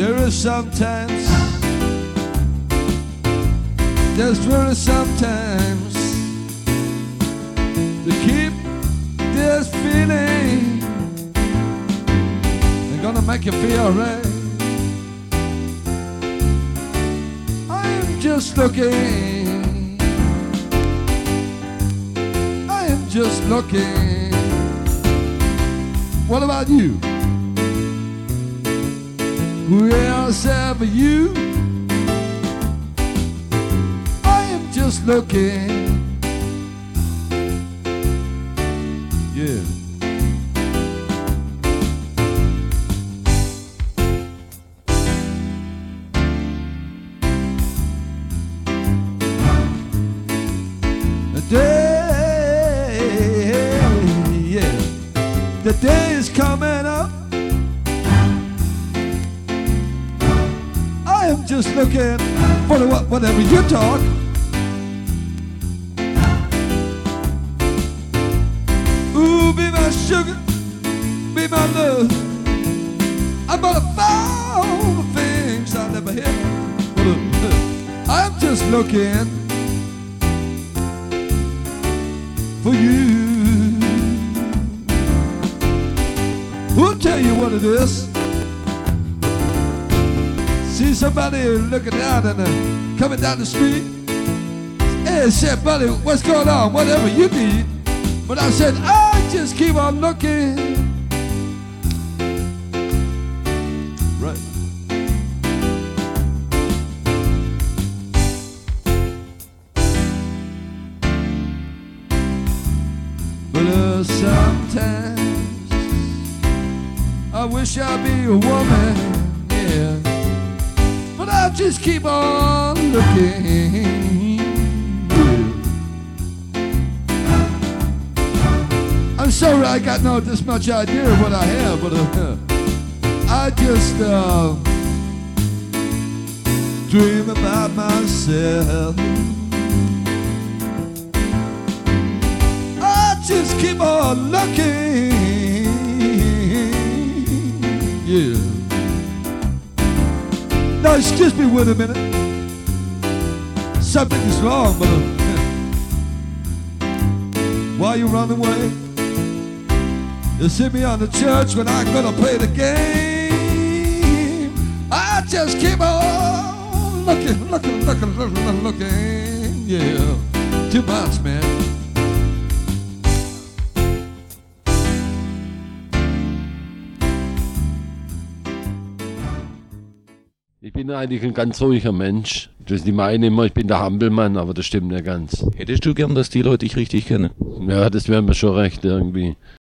There is sometimes, there's really sometimes to keep this feeling. They're gonna make you feel right. I am just looking, I am just looking. What about you? Who else ever you? I am just looking. Yeah. The day, yeah, the day is coming up. I am just looking for the whatever you talk. Ooh, be my sugar, be my love. I'm gonna fall the things I never had. I'm just looking for you. Who'll tell you what it is? See somebody looking down and coming down the street. Hey, said, buddy, what's going on? Whatever you need. But I said, I just keep on looking. Right. But sometimes I wish I'd be a woman, yeah. But I'll just keep on looking. I'm sorry I got not this much idea of what I have, but I just dream about myself. I just keep on looking, yeah. Now excuse me with a minute. Something is wrong, but why you run away? You see me on the church when I'm gonna play the game. I just keep on looking, yeah. Too much, man. Ich bin eigentlich ein ganz ruhiger Mensch. Die meinen immer, ich bin der Hampelmann, aber das stimmt nicht ganz. Hättest du gern, dass die Leute dich richtig kennen? Ja, das wäre mir schon recht irgendwie.